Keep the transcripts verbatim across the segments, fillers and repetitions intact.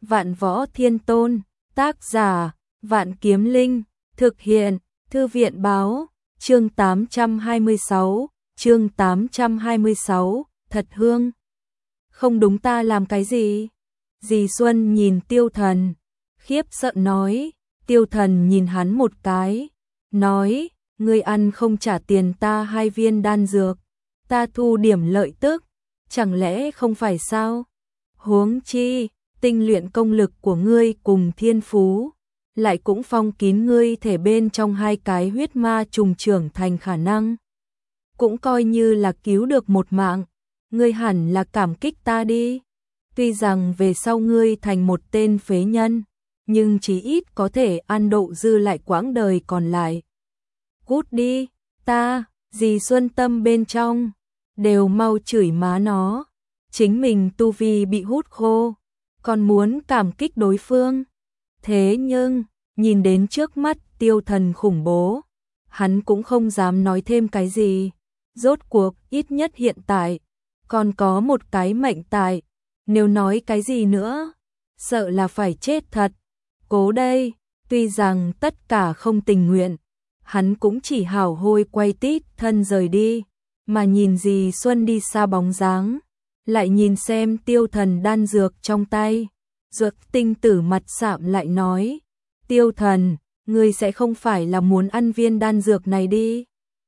Vạn Võ Thiên Tôn, tác giả, Vạn Kiếm Linh, thực hiện, Thư viện báo, chương tám trăm hai mươi sáu, chương tám trăm hai mươi sáu, thật hương. Không đúng, ta làm cái gì? Dì Xuân nhìn Tiêu Thần, khiếp sợ nói. Tiêu Thần nhìn hắn một cái, nói, ngươi ăn không trả tiền ta hai viên đan dược, ta thu điểm lợi tức, chẳng lẽ không phải sao? Huống chi, tinh luyện công lực của ngươi cùng thiên phú, lại cũng phong kín ngươi thể bên trong hai cái huyết ma trùng trưởng thành khả năng. Cũng coi như là cứu được một mạng, ngươi hẳn là cảm kích ta đi. Tuy rằng về sau ngươi thành một tên phế nhân, nhưng chí ít có thể ăn độ dư lại quãng đời còn lại. Cút đi, ta, dì Xuân tâm bên trong, đều mau chửi má nó. Chính mình tu vi bị hút khô, còn muốn cảm kích đối phương. Thế nhưng, nhìn đến trước mắt Tiêu Thần khủng bố, hắn cũng không dám nói thêm cái gì. Rốt cuộc, ít nhất hiện tại, còn có một cái mệnh tại. Nếu nói cái gì nữa, sợ là phải chết thật. Cố đây, tuy rằng tất cả không tình nguyện, hắn cũng chỉ hào hôi quay tít thân rời đi, mà nhìn dì Xuân đi xa bóng dáng, lại nhìn xem Tiêu Thần đan dược trong tay. Dược tinh tử mặt sạm lại nói, Tiêu Thần, ngươi sẽ không phải là muốn ăn viên đan dược này đi?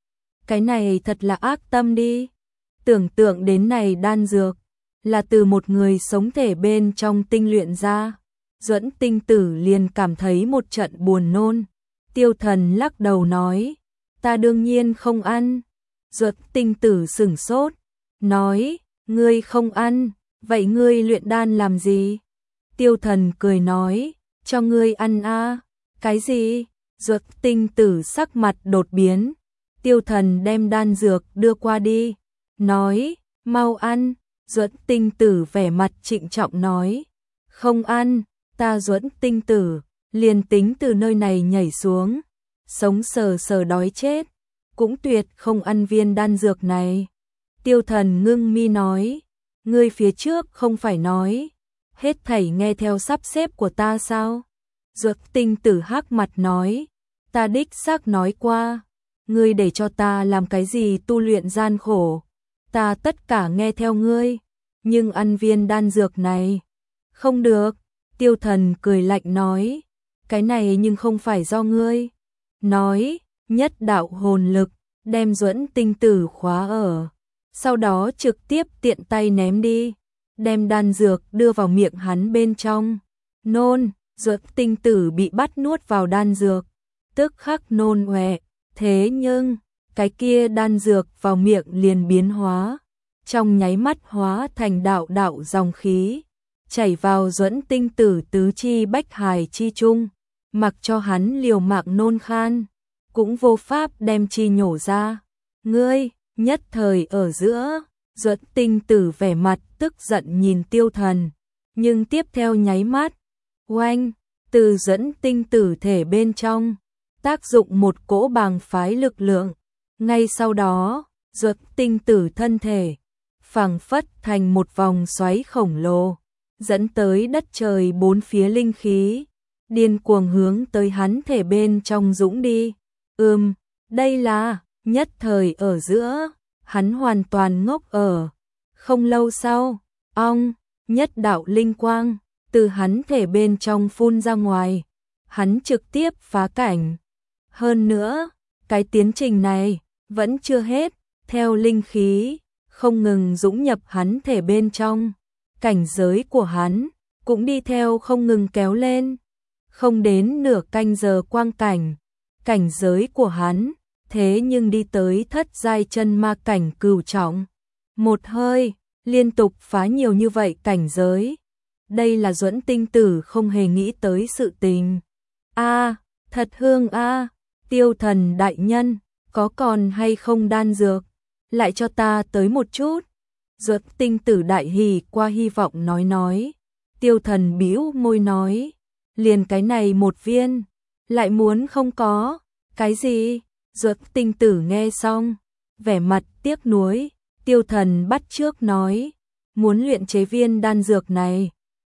Cái này thật là ác tâm đi. Tưởng tượng đến này đan dược là từ một người sống thể bên trong tinh luyện ra, Duẫn tinh tử liền cảm thấy một trận buồn nôn. Tiêu Thần lắc đầu nói, ta đương nhiên không ăn. Duẫn tinh tử sửng sốt, nói, ngươi không ăn, vậy ngươi luyện đan làm gì? Tiêu Thần cười nói, cho ngươi ăn a. Cái gì? Duẫn tinh tử sắc mặt đột biến. Tiêu Thần đem đan dược đưa qua đi, nói, mau ăn. Duẫn tinh tử vẻ mặt trịnh trọng nói, không ăn, ta Duẫn tinh tử, liền tính từ nơi này nhảy xuống, sống sờ sờ đói chết, cũng tuyệt không ăn viên đan dược này. Tiêu Thần ngưng mi nói, ngươi phía trước không phải nói, hết thảy nghe theo sắp xếp của ta sao? Duẫn tinh tử hắc mặt nói, ta đích xác nói qua, ngươi để cho ta làm cái gì tu luyện gian khổ, ta tất cả nghe theo ngươi, nhưng ăn viên đan dược này, không được. Tiêu Thần cười lạnh nói, cái này nhưng không phải do ngươi. Nói, nhất đạo hồn lực, đem Duẫn tinh tử khóa ở, sau đó trực tiếp tiện tay ném đi, đem đan dược đưa vào miệng hắn bên trong. Nôn, Duẫn tinh tử bị bắt nuốt vào đan dược, tức khắc nôn ọe. Thế nhưng, cái kia đan dược vào miệng liền biến hóa, trong nháy mắt hóa thành đạo đạo dòng khí, chảy vào Duẫn tinh tử tứ chi bách hài chi trung, mặc cho hắn liều mạng nôn khan, cũng vô pháp đem chi nhổ ra. Ngươi, nhất thời ở giữa, Duẫn tinh tử vẻ mặt tức giận nhìn Tiêu Thần, nhưng tiếp theo nháy mắt, oanh, từ Duẫn tinh tử thể bên trong, tác dụng một cỗ bàng phái lực lượng, ngay sau đó, Duẫn tinh tử thân thể phảng phất thành một vòng xoáy khổng lồ, dẫn tới đất trời bốn phía linh khí, điên cuồng hướng tới hắn thể bên trong dũng đi. Ừm, đây là, nhất thời ở giữa, hắn hoàn toàn ngốc ở. Không lâu sau, ong, nhất đạo linh quang, từ hắn thể bên trong phun ra ngoài, hắn trực tiếp phá cảnh. Hơn nữa, cái tiến trình này, vẫn chưa hết, theo linh khí không ngừng dũng nhập hắn thể bên trong, cảnh giới của hắn cũng đi theo không ngừng kéo lên. Không đến nửa canh giờ quang cảnh, cảnh giới của hắn thế nhưng đi tới thất giai chân ma cảnh cửu trọng. Một hơi, liên tục phá nhiều như vậy cảnh giới. Đây là Duẫn tinh tử không hề nghĩ tới sự tình. A, thật hương a, Tiêu Thần đại nhân, có còn hay không đan dược? Lại cho ta tới một chút. Duẫn tinh tử đại hỉ qua hy vọng nói nói. Tiêu Thần bĩu môi nói, liền cái này một viên, lại muốn không có. Cái gì? Duẫn tinh tử nghe xong, vẻ mặt tiếc nuối. Tiêu Thần bắt trước nói, muốn luyện chế viên đan dược này,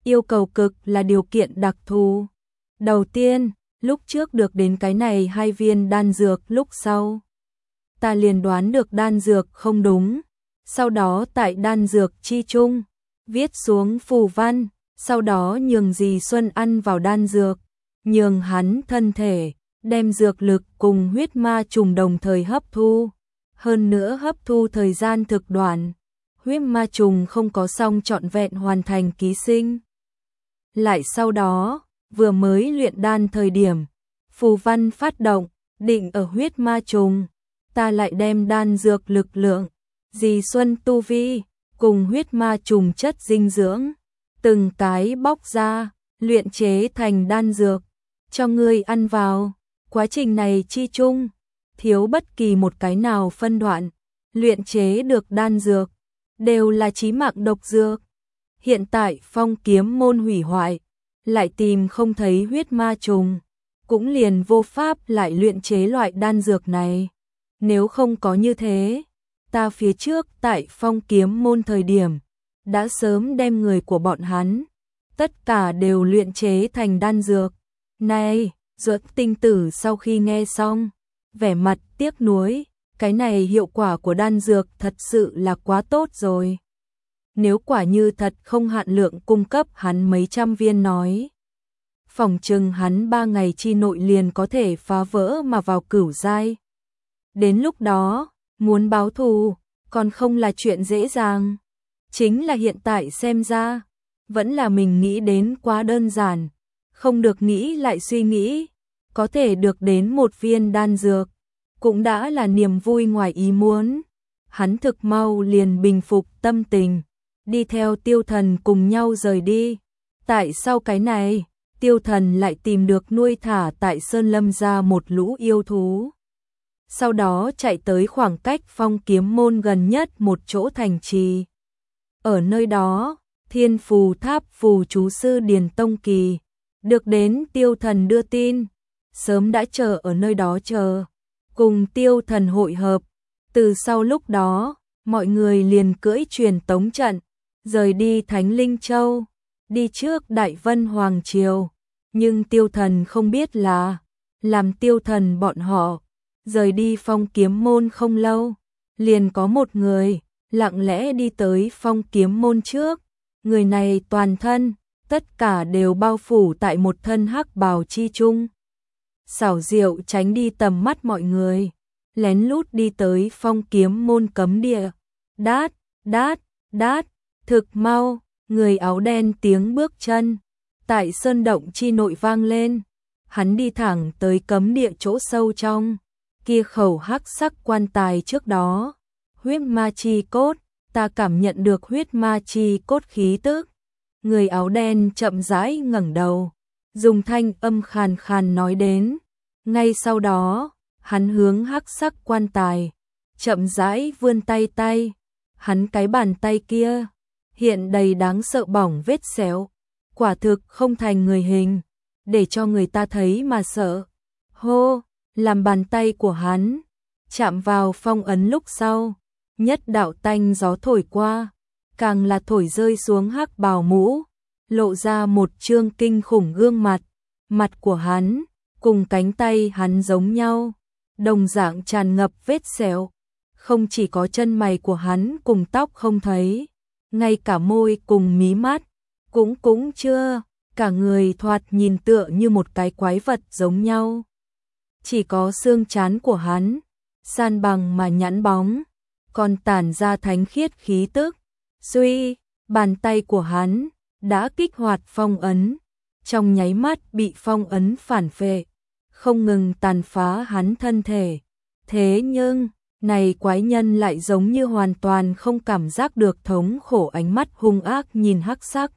yêu cầu cực là điều kiện đặc thù. Đầu tiên, lúc trước được đến cái này hai viên đan dược, lúc sau ta liền đoán được đan dược không đúng. Sau đó tại đan dược chi chung, viết xuống phù văn, sau đó nhường dì Xuân ăn vào đan dược, nhường hắn thân thể, đem dược lực cùng huyết ma trùng đồng thời hấp thu. Hơn nữa hấp thu thời gian thực đoạn, huyết ma trùng không có xong trọn vẹn hoàn thành ký sinh. Lại sau đó, vừa mới luyện đan thời điểm, phù văn phát động, định ở huyết ma trùng, ta lại đem đan dược lực lượng, dì Xuân tu vi, cùng huyết ma trùng chất dinh dưỡng, từng cái bóc ra, luyện chế thành đan dược, cho ngươi ăn vào. Quá trình này chi chung, thiếu bất kỳ một cái nào phân đoạn, luyện chế được đan dược, đều là chí mạng độc dược. Hiện tại phong kiếm môn hủy hoại, lại tìm không thấy huyết ma trùng, cũng liền vô pháp lại luyện chế loại đan dược này. Nếu không có như thế, ta phía trước tại phong kiếm môn thời điểm, đã sớm đem người của bọn hắn, tất cả đều luyện chế thành đan dược. Này, Duật Tinh Tử sau khi nghe xong, vẻ mặt tiếc nuối, cái này hiệu quả của đan dược thật sự là quá tốt rồi. Nếu quả như thật không hạn lượng cung cấp hắn mấy trăm viên nói, phỏng chừng hắn ba ngày chi nội liền có thể phá vỡ mà vào cửu giai. Đến lúc đó, muốn báo thù, còn không là chuyện dễ dàng. Chính là hiện tại xem ra, vẫn là mình nghĩ đến quá đơn giản, không được nghĩ lại suy nghĩ, có thể được đến một viên đan dược, cũng đã là niềm vui ngoài ý muốn. Hắn thực mau liền bình phục tâm tình, đi theo Tiêu Thần cùng nhau rời đi. Tại sao cái này, Tiêu Thần lại tìm được nuôi thả tại Sơn Lâm ra một lũ yêu thú. Sau đó chạy tới khoảng cách phong kiếm môn gần nhất một chỗ thành trì. Ở nơi đó, Thiên Phù Tháp phù chú sư Điền Tông Kỳ, được đến Tiêu Thần đưa tin, sớm đã chờ ở nơi đó chờ, cùng Tiêu Thần hội hợp. Từ sau lúc đó, mọi người liền cưỡi truyền tống trận, rời đi Thánh Linh Châu, đi trước Đại Vân Hoàng Triều. Nhưng Tiêu Thần không biết là, làm Tiêu Thần bọn họ rời đi phong kiếm môn không lâu, liền có một người lặng lẽ đi tới phong kiếm môn trước. Người này toàn thân, tất cả đều bao phủ tại một thân hắc bào chi chung. Xảo diệu tránh đi tầm mắt mọi người, lén lút đi tới phong kiếm môn cấm địa. Đát, đát, đát, thực mau, người áo đen tiếng bước chân tại sơn động chi nội vang lên. Hắn đi thẳng tới cấm địa chỗ sâu trong, kia khẩu hắc sắc quan tài trước đó. Huyết ma chi cốt, ta cảm nhận được huyết ma chi cốt khí tức. Người áo đen chậm rãi ngẩng đầu, dùng thanh âm khàn khàn nói đến. Ngay sau đó, hắn hướng hắc sắc quan tài, chậm rãi vươn tay tay. Hắn cái bàn tay kia, hiện đầy đáng sợ bỏng vết xéo, quả thực không thành người hình, để cho người ta thấy mà sợ. Hô, làm bàn tay của hắn chạm vào phong ấn lúc sau, nhất đạo tanh gió thổi qua, càng là thổi rơi xuống hắc bào mũ, lộ ra một trương kinh khủng gương mặt. Mặt của hắn cùng cánh tay hắn giống nhau, đồng dạng tràn ngập vết sẹo. Không chỉ có chân mày của hắn cùng tóc không thấy, ngay cả môi cùng mí mắt cũng cũng chưa, cả người thoạt nhìn tựa như một cái quái vật giống nhau. Chỉ có xương trán của hắn, san bằng mà nhẵn bóng, còn tản ra thánh khiết khí tức. Suy, bàn tay của hắn đã kích hoạt phong ấn, trong nháy mắt bị phong ấn phản phệ, không ngừng tàn phá hắn thân thể. Thế nhưng, này quái nhân lại giống như hoàn toàn không cảm giác được thống khổ, ánh mắt hung ác nhìn hắc sắc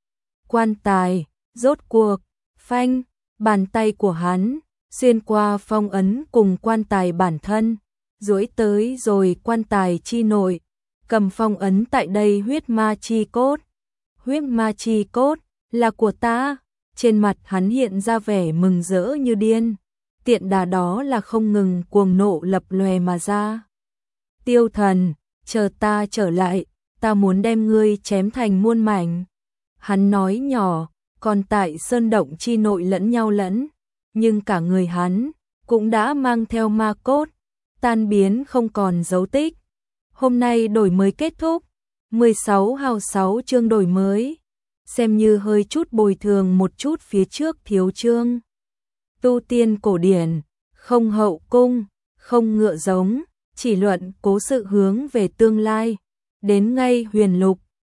quan tài. Rốt cuộc, phanh, bàn tay của hắn xuyên qua phong ấn cùng quan tài bản thân, duỗi tới rồi quan tài chi nội, cầm phong ấn tại đây huyết ma chi cốt. Huyết ma chi cốt là của ta. Trên mặt hắn hiện ra vẻ mừng rỡ như điên, tiện đà đó là không ngừng cuồng nộ lập lòe mà ra. Tiêu Thần, chờ ta trở lại, ta muốn đem ngươi chém thành muôn mảnh. Hắn nói nhỏ, còn tại sơn động chi nội lẫn nhau lẫn, nhưng cả người hắn cũng đã mang theo ma cốt, tan biến không còn dấu tích. Hôm nay đổi mới kết thúc, mười sáu hào sáu chương đổi mới, xem như hơi chút bồi thường một chút phía trước thiếu chương. Tu tiên cổ điển, không hậu cung, không ngựa giống, chỉ luận cố sự hướng về tương lai, đến ngay huyền lục,